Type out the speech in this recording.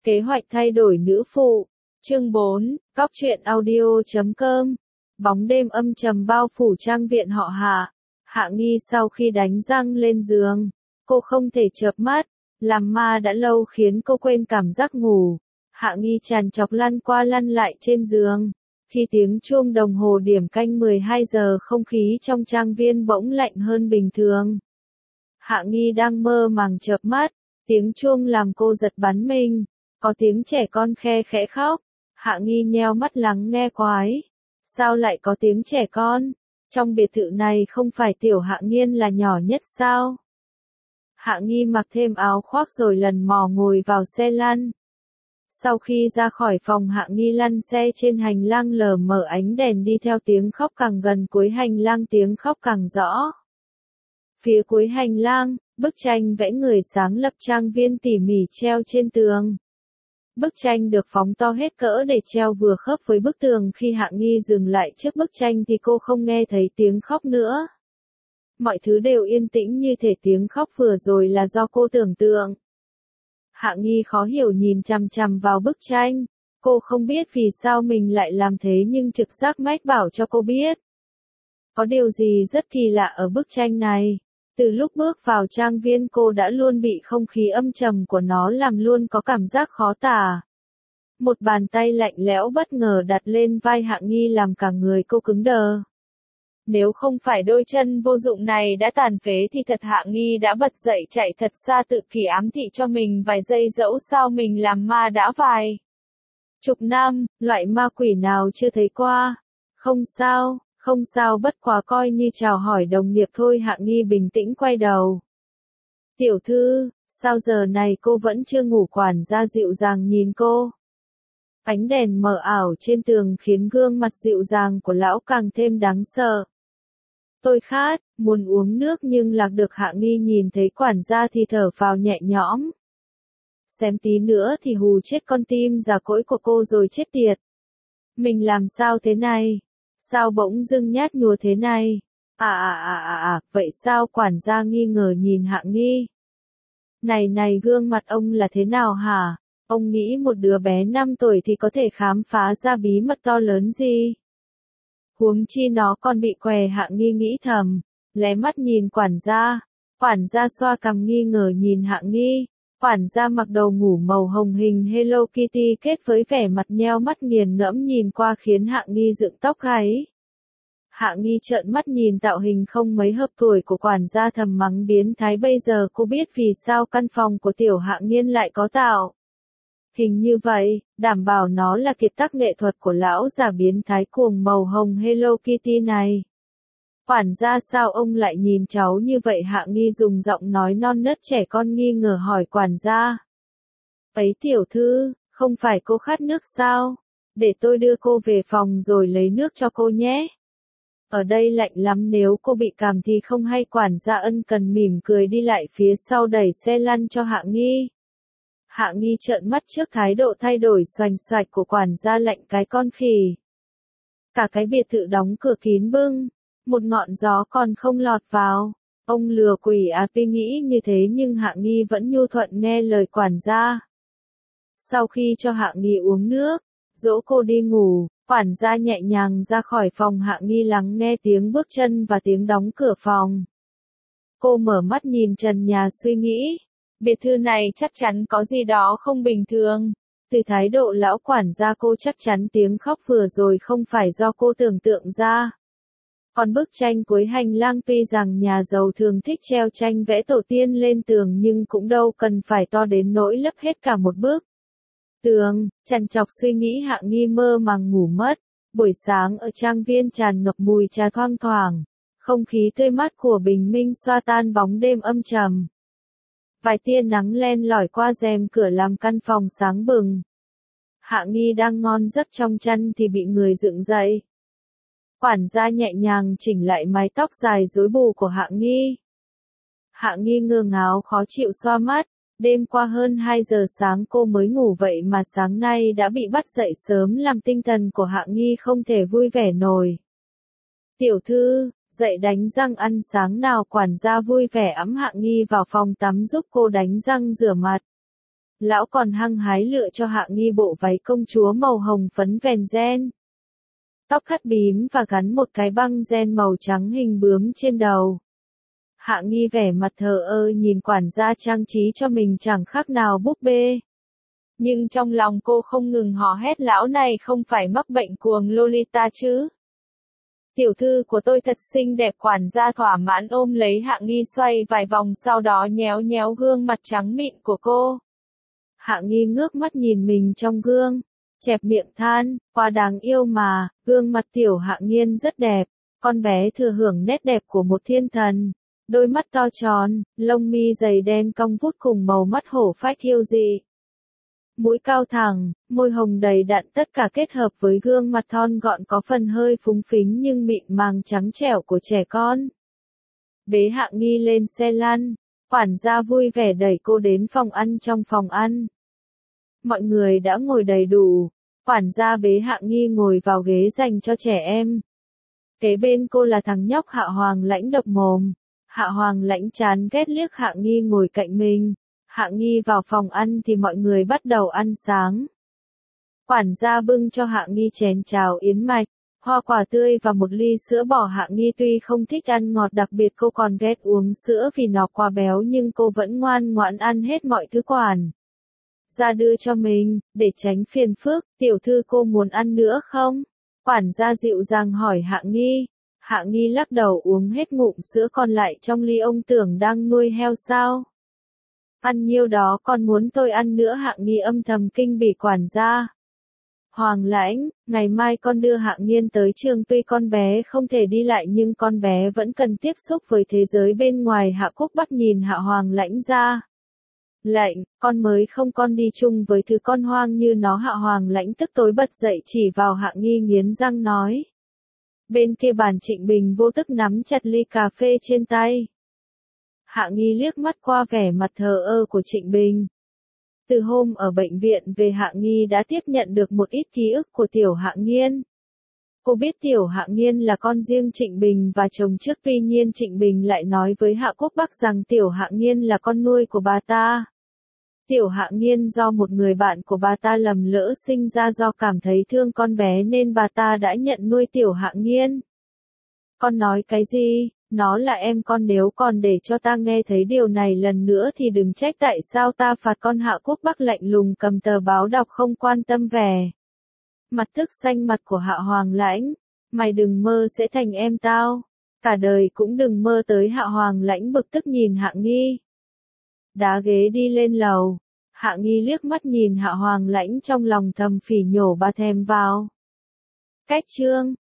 Kế hoạch thay đổi nữ phụ. Chương 4, Cóc truyện audio.com. Bóng đêm âm trầm bao phủ trang viện họ Hạ. Hạ Nghi sau khi đánh răng lên giường, cô không thể chợp mắt, làm ma đã lâu khiến cô quên cảm giác ngủ. Hạ Nghi trằn trọc lăn qua lăn lại trên giường. Khi tiếng chuông đồng hồ điểm canh 12 giờ, không khí trong trang viên bỗng lạnh hơn bình thường. Hạ Nghi đang mơ màng chợp mắt, tiếng chuông làm cô giật bắn mình. Có tiếng trẻ con khe khẽ khóc. Hạ Nghi nheo mắt lắng nghe quái. Sao lại có tiếng trẻ con? Trong biệt thự này không phải Tiểu Hạ Nghiên là nhỏ nhất sao? Hạ Nghi mặc thêm áo khoác rồi lần mò ngồi vào xe lăn. Sau khi ra khỏi phòng, Hạ Nghi lăn xe trên hành lang lờ mờ ánh đèn đi theo tiếng khóc càng gần, cuối hành lang tiếng khóc càng rõ. Phía cuối hành lang, bức tranh vẽ người sáng lập trang viên tỉ mỉ treo trên tường. Bức tranh được phóng to hết cỡ để treo vừa khớp với bức tường. Khi Hạ Nghi dừng lại trước bức tranh thì cô không nghe thấy tiếng khóc nữa. Mọi thứ đều yên tĩnh như thể tiếng khóc vừa rồi là do cô tưởng tượng. Hạ Nghi khó hiểu nhìn chằm chằm vào bức tranh. Cô không biết vì sao mình lại làm thế, nhưng trực giác mách bảo cho cô biết. Có điều gì rất kỳ lạ ở bức tranh này. Từ lúc bước vào trang viên, cô đã luôn bị không khí âm trầm của nó làm luôn có cảm giác khó tả. Một bàn tay lạnh lẽo bất ngờ đặt lên vai Hạ Nghi làm cả người cô cứng đờ. Nếu không phải đôi chân vô dụng này đã tàn phế thì thật Hạ Nghi đã bật dậy chạy thật xa, tự kỷ ám thị cho mình vài giây, dẫu sao mình làm ma đã vài chục năm, loại ma quỷ nào chưa thấy qua. Không sao, bất quá coi như chào hỏi đồng nghiệp thôi. Hạ Nghi bình tĩnh quay đầu. Tiểu thư, sao giờ này cô vẫn chưa ngủ? Quản gia dịu dàng nhìn cô. Ánh đèn mờ ảo trên tường khiến gương mặt dịu dàng của lão càng thêm đáng sợ. Tôi khát, muốn uống nước nhưng lạc được. Hạ Nghi nhìn thấy quản gia thì thở phào nhẹ nhõm. Xém tí nữa thì hù chết con tim già cỗi của cô rồi chết tiệt. Mình làm sao thế này? Sao bỗng dưng nhát nhúa thế này? Vậy sao? Quản gia nghi ngờ nhìn Hạ Nghi. Này, gương mặt ông là thế nào hả? Ông nghĩ một đứa bé 5 tuổi thì có thể khám phá ra bí mật to lớn gì? Huống chi nó còn bị què. Hạ Nghi nghĩ thầm, lé mắt nhìn quản gia. Quản gia xoa cằm nghi ngờ nhìn Hạ Nghi. Quản gia mặc đồ ngủ màu hồng hình Hello Kitty kết với vẻ mặt nheo mắt nghiền ngẫm nhìn qua khiến Hạ Nghi dựng tóc gáy. Hạ Nghi trợn mắt nhìn tạo hình không mấy hợp tuổi của quản gia thầm mắng biến thái. Bây giờ cô biết vì sao căn phòng của Tiểu Hạ Nghiên lại có tạo hình như vậy, đảm bảo nó là kiệt tác nghệ thuật của lão già biến thái cuồng màu hồng Hello Kitty này. Quản gia, sao ông lại nhìn cháu như vậy? Hạ Nghi dùng giọng nói non nớt trẻ con nghi ngờ hỏi quản gia. Ấy tiểu thư, không phải cô khát nước sao? Để tôi đưa cô về phòng rồi lấy nước cho cô nhé. Ở đây lạnh lắm, nếu cô bị cảm thì không hay. Quản gia ân cần mỉm cười đi lại phía sau đẩy xe lăn cho Hạ Nghi. Hạ Nghi trợn mắt trước thái độ thay đổi xoành xoạch của quản gia, lạnh cái con khỉ. Cả cái biệt thự đóng cửa kín bưng, một ngọn gió còn không lọt vào. Ông lừa quỷ à? Tuy nghĩ như thế nhưng Hạ Nghi vẫn nhu thuận nghe lời quản gia. Sau khi cho Hạ Nghi uống nước, dỗ cô đi ngủ, quản gia nhẹ nhàng ra khỏi phòng. Hạ Nghi lắng nghe tiếng bước chân và tiếng đóng cửa phòng. Cô mở mắt nhìn trần nhà suy nghĩ. Biệt thự này chắc chắn có gì đó không bình thường. Từ thái độ lão quản gia cô chắc chắn tiếng khóc vừa rồi không phải do cô tưởng tượng ra. Còn bức tranh cuối hành lang, tuy rằng nhà giàu thường thích treo tranh vẽ tổ tiên lên tường nhưng cũng đâu cần phải to đến nỗi lấp hết cả một bức tường. Trằn trọc suy nghĩ, Hạ Nghi mơ màng ngủ mất. Buổi sáng ở trang viên tràn ngập mùi trà thoang thoảng. Không khí tươi mát của bình minh xoa tan bóng đêm âm trầm. Vài tia nắng len lỏi qua rèm cửa làm căn phòng sáng bừng. Hạ Nghi đang ngon giấc trong chăn thì bị người dựng dậy. Quản gia nhẹ nhàng chỉnh lại mái tóc dài rối bù của Hạ Nghi. Hạ Nghi ngơ ngáo khó chịu xoa mắt. Đêm qua hơn 2 giờ sáng cô mới ngủ, vậy mà sáng nay đã bị bắt dậy sớm, làm tinh thần của Hạ Nghi không thể vui vẻ nổi. Tiểu thư, dậy đánh răng ăn sáng nào. Quản gia vui vẻ ẵm Hạ Nghi vào phòng tắm giúp cô đánh răng rửa mặt. Lão còn hăng hái lựa cho Hạ Nghi bộ váy công chúa màu hồng phấn vèn ren. Tóc thắt bím và gắn một cái băng ren màu trắng hình bướm trên đầu. Hạ Nghi vẻ mặt thờ ơ nhìn quản gia trang trí cho mình chẳng khác nào búp bê. Nhưng trong lòng cô không ngừng hò hét lão này không phải mắc bệnh cuồng Lolita chứ. Tiểu thư của tôi thật xinh đẹp, quản gia thỏa mãn ôm lấy Hạ Nghi xoay vài vòng sau đó nhéo nhéo gương mặt trắng mịn của cô. Hạ Nghi ngước mắt nhìn mình trong gương, chẹp miệng than, quá đáng yêu mà, gương mặt tiểu Hạ Nghiên rất đẹp, con bé thừa hưởng nét đẹp của một thiên thần. Đôi mắt to tròn, lông mi dày đen cong vút cùng màu mắt hổ phách yêu dị. Mũi cao thẳng, môi hồng đầy đặn tất cả kết hợp với gương mặt thon gọn có phần hơi phúng phính nhưng mịn màng trắng trẻo của trẻ con. Bế Hạ Nghi lên xe lăn, quản gia vui vẻ đẩy cô đến phòng ăn trong phòng ăn. Mọi người đã ngồi đầy đủ, quản gia bế Hạ Nghi ngồi vào ghế dành cho trẻ em. Kế bên cô là thằng nhóc Hạ Hoàng Lãnh độc mồm. Hạ Hoàng Lãnh chán ghét liếc Hạ Nghi ngồi cạnh mình. Hạ Nghi vào phòng ăn thì mọi người bắt đầu ăn sáng. Quản gia bưng cho Hạ Nghi chén cháo yến mạch, hoa quả tươi và một ly sữa bò. Hạ Nghi tuy không thích ăn ngọt, đặc biệt cô còn ghét uống sữa vì nó quá béo, nhưng cô vẫn ngoan ngoãn ăn hết mọi thứ quản gia đưa cho mình, để tránh phiền phức. Tiểu thư cô muốn ăn nữa không? Quản gia dịu dàng hỏi Hạ Nghi. Hạ Nghi lắc đầu uống hết ngụm sữa còn lại trong ly. Ông tưởng đang nuôi heo sao? Ăn nhiêu đó còn muốn tôi ăn nữa? Hạ Nghi âm thầm kinh bỉ quản gia. Hoàng Lãnh, ngày mai con đưa Hạ Nghiên tới trường, tuy con bé không thể đi lại nhưng con bé vẫn cần tiếp xúc với thế giới bên ngoài. Hạ Quốc Bắc nhìn Hạ Hoàng Lãnh ra lệnh, con mới không, con đi chung với thứ con hoang như nó. Hạ Hoàng Lãnh tức tối bật dậy chỉ vào Hạ Nghi nghiến răng nói. Bên kia bàn Trịnh Bình vô thức nắm chặt ly cà phê trên tay. Hạ Nghi liếc mắt qua vẻ mặt thờ ơ của Trịnh Bình. Từ hôm ở bệnh viện về, Hạ Nghi đã tiếp nhận được một ít ký ức của tiểu Hạ Nghiên. Cô biết tiểu Hạ Nghiên là con riêng Trịnh Bình và chồng trước, tuy nhiên Trịnh Bình lại nói với Hạ Quốc Bắc rằng tiểu Hạ Nghiên là con nuôi của bà ta. Tiểu Hạ Nghiên do một người bạn của bà ta lầm lỡ sinh ra, do cảm thấy thương con bé nên bà ta đã nhận nuôi tiểu Hạ Nghiên. Con nói cái gì? Nó là em con, nếu còn để cho ta nghe thấy điều này lần nữa thì đừng trách tại sao ta phạt con. Hạ Quốc Bắc lạnh lùng cầm tờ báo đọc, không quan tâm vẻ mặt tức xanh mặt của Hạ Hoàng Lãnh. Mày đừng mơ sẽ thành em tao, cả đời cũng đừng mơ tới. Hạ Hoàng Lãnh bực tức nhìn Hạ Nghi. Đá ghế đi lên lầu. Hạ Nghi liếc mắt nhìn Hạ Hoàng Lãnh trong lòng thầm phỉ nhổ, bà thèm vào. Cách chương